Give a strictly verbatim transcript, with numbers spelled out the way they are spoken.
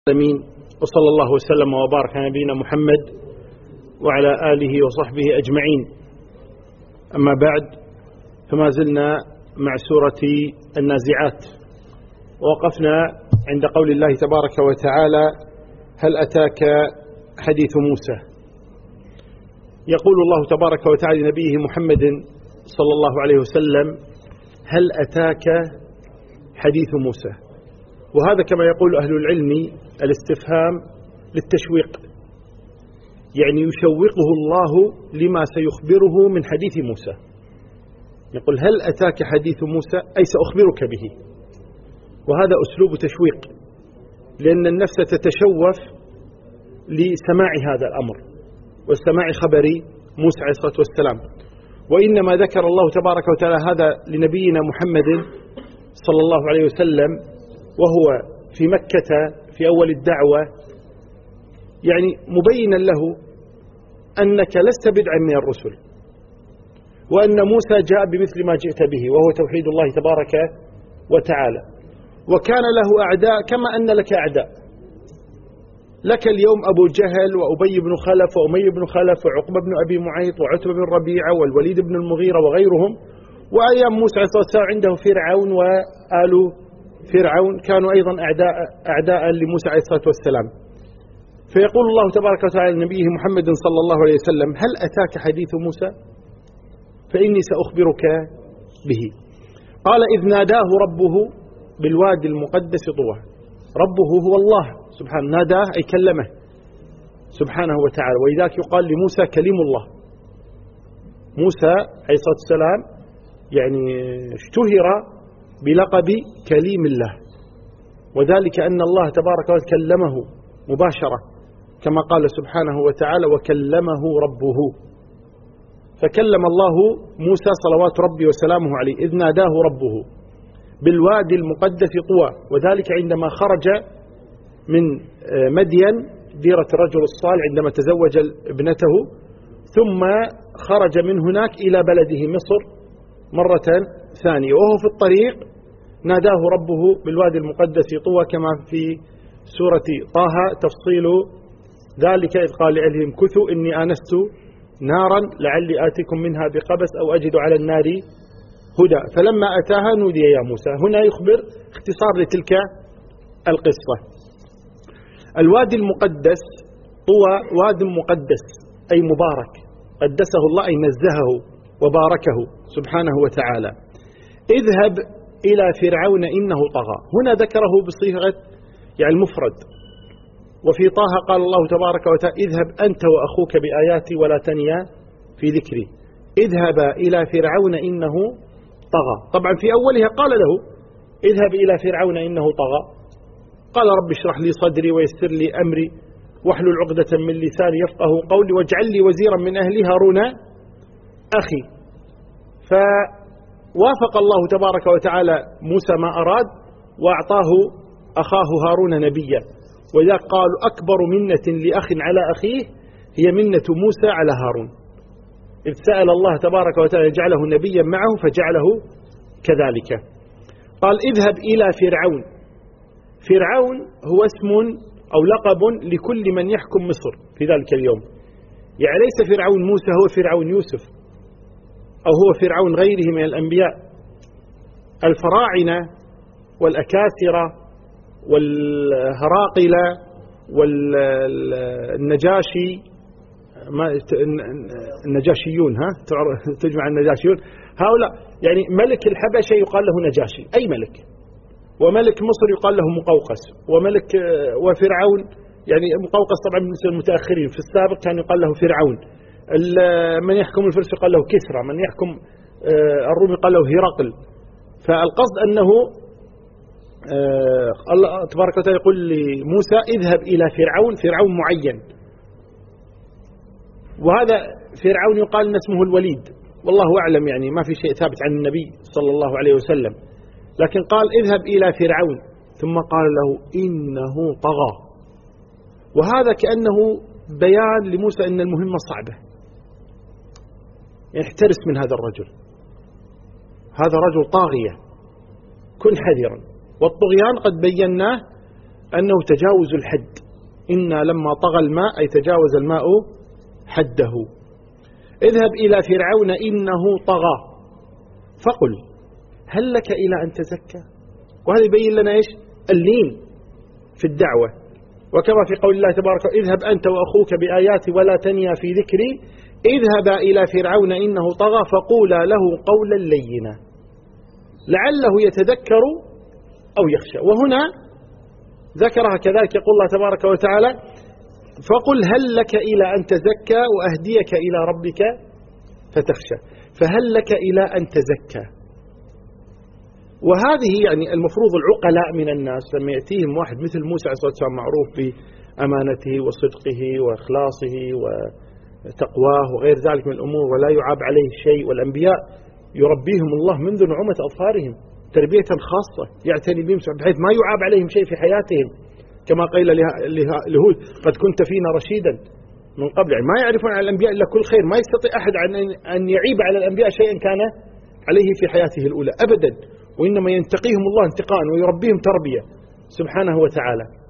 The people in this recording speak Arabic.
آمين. وصلى الله وسلم وبارك على نبينا محمد وعلى آله وصحبه أجمعين. أما بعد، فما زلنا مع سورة النازعات، ووقفنا عند قول الله تبارك وتعالى: هل أتاك حديث موسى؟ يقول الله تبارك وتعالى لنبيه محمد صلى الله عليه وسلم: هل أتاك حديث موسى؟ وهذا كما يقول أهل العلم الاستفهام للتشويق، يعني يشوقه الله لما سيخبره من حديث موسى. يقول: هل أتاك حديث موسى؟ أي سأخبرك به. وهذا أسلوب تشويق، لأن النفس تتشوف لسماع هذا الأمر واستماع خبر موسى عليه الصلاة والسلام. وإنما ذكر الله تبارك وتعالى هذا لنبينا محمد صلى الله عليه وسلم وهو في مكة في أول الدعوة، يعني مبينا له أنك لست بدعا من الرسل، وأن موسى جاء بمثل ما جئت به وهو توحيد الله تبارك وتعالى. وكان له أعداء كما أن لك أعداء. لك اليوم أبو جهل وأبي بن خلف وأمي بن خلف وعقبة بن أبي معيط وعتبة بن ربيعة والوليد بن المغيرة وغيرهم. وأيام موسى عليه الصلاة والسلام عنده فرعون وآل فرعون كانوا أيضا أعداء, أعداء لموسى عليه الصلاة والسلام. فيقول الله تبارك وتعالى لنبيه محمد صلى الله عليه وسلم: هل أتاك حديث موسى؟ فإني سأخبرك به. قال: إذ ناداه ربه بالوادي المقدس طوى. ربه هو الله سبحانه، ناداه أي كلمه سبحانه وتعالى. ولذلك يقال لموسى كلم الله. موسى عليه الصلاة والسلام يعني اشتهر بلقب كليم الله، وذلك أن الله تبارك وتعالى كلمه مباشرة كما قال سبحانه وتعالى: وكلمه ربه. فكلم الله موسى صلوات ربي وسلامه عليه إذ ناداه ربه بالوادي المقدس طوى، وذلك عندما خرج من مدين ديرة الرجل الصالح عندما تزوج ابنته، ثم خرج من هناك إلى بلده مصر مرة ثانية، وهو في الطريق ناداه ربه بالوادي المقدس طوى، كما في سورة طه تفصيل ذلك: إذ قال لأهلهم امكثوا إني آنست نارا لعلي آتيكم منها بقبس أو أجد على النار هدى. فلما أتاها نودي يا موسى. هنا يخبر اختصار لتلك القصة. الوادي المقدس طوى واد مقدس أي مبارك، قدسه الله أي نزهه وباركه سبحانه وتعالى. اذهب إلى فرعون إنه طغى. هنا ذكره بصيغة يعني المفرد. وفي طه قال الله تبارك وتعالى: اذهب أنت وأخوك بآياتي ولا تنيا في ذكري. اذهب إلى فرعون إنه طغى. طبعا في أولها قال له: اذهب إلى فرعون إنه طغى. قال: رب اشرح لي صدري ويسر لي أمري واحلل عقدة من لساني يفقه قولي واجعل لي وزيرا من أهلي هارون أخي. فوافق الله تبارك وتعالى موسى ما أراد وأعطاه أخاه هارون نبيا. وإذا قالوا: أكبر منة لأخ على أخيه هي منة موسى على هارون، إذ سأل الله تبارك وتعالى يجعله نبيا معه فجعله كذلك. قال: اذهب إلى فرعون. فرعون هو اسم أو لقب لكل من يحكم مصر في ذلك اليوم، يعني ليس فرعون موسى هو فرعون يوسف أو هو فرعون غيره من الأنبياء. الفراعنة والأكاسرة والهراقلة والنجاشي، النجاشيون، ها تجمع النجاشيون، هؤلاء يعني ملك الحبشة يقال له نجاشي أي ملك، وملك مصر يقال له مقوقس، وملك وفرعون يعني مقوقس طبعا بالنسبة للمتأخرين، في السابق كان يقال له فرعون. من يحكم الفرس يقال له كسرى، من يحكم الروم يقال له هرقل. فالقصد أنه الله تبارك وتعالى يقول لموسى: اذهب إلى فرعون، فرعون معين، وهذا فرعون يقال إن اسمه الوليد، والله أعلم، يعني ما في شيء ثابت عن النبي صلى الله عليه وسلم، لكن قال: اذهب إلى فرعون، ثم قال له: إنه طغى. وهذا كأنه بيان لموسى أن المهمة صعبة، يعني احترس من هذا الرجل، هذا رجل طاغية، كن حذرا. والطغيان قد بيناه أنه تجاوز الحد. إنا لما طغى الماء أي تجاوز الماء حده. اذهب إلى فرعون إنه طغى فقل هل لك إلى أن تزكى. وهذا يبين لنا إيش اللين في الدعوة. وكما في قول الله تبارك اذهب أنت وأخوك بآياتي ولا تنيا في ذكري اذهبا إلى فرعون إنه طغى فقولا له قولا لينا لعله يتذكر أو يخشى. وهنا ذكرها كذلك يقول الله تبارك وتعالى فقل هل لك إلى أن تزكى وأهديك إلى ربك فتخشى. فهل لك إلى أن تزكى. وهذه يعني المفروض العقلاء من الناس لما يأتيهم واحد مثل موسى عليه الصلاة والسلام معروف بأمانته وصدقه وإخلاصه وتقواه وغير ذلك من الأمور ولا يعاب عليه شيء، والأنبياء يربيهم الله منذ نعومة أظفارهم تربية خاصة يعتني بهم بحيث ما يعاب عليهم شيء في حياتهم، كما قيل لهود قد كنت فينا رشيدا من قبل. يعني ما يعرفون على الأنبياء إلا كل خير، ما يستطيع أحد أن يعيب على الأنبياء شيئا كان عليه في حياته الأولى أبدا، وإنما ينتقيهم الله انتقاء ويربيهم تربية سبحانه وتعالى.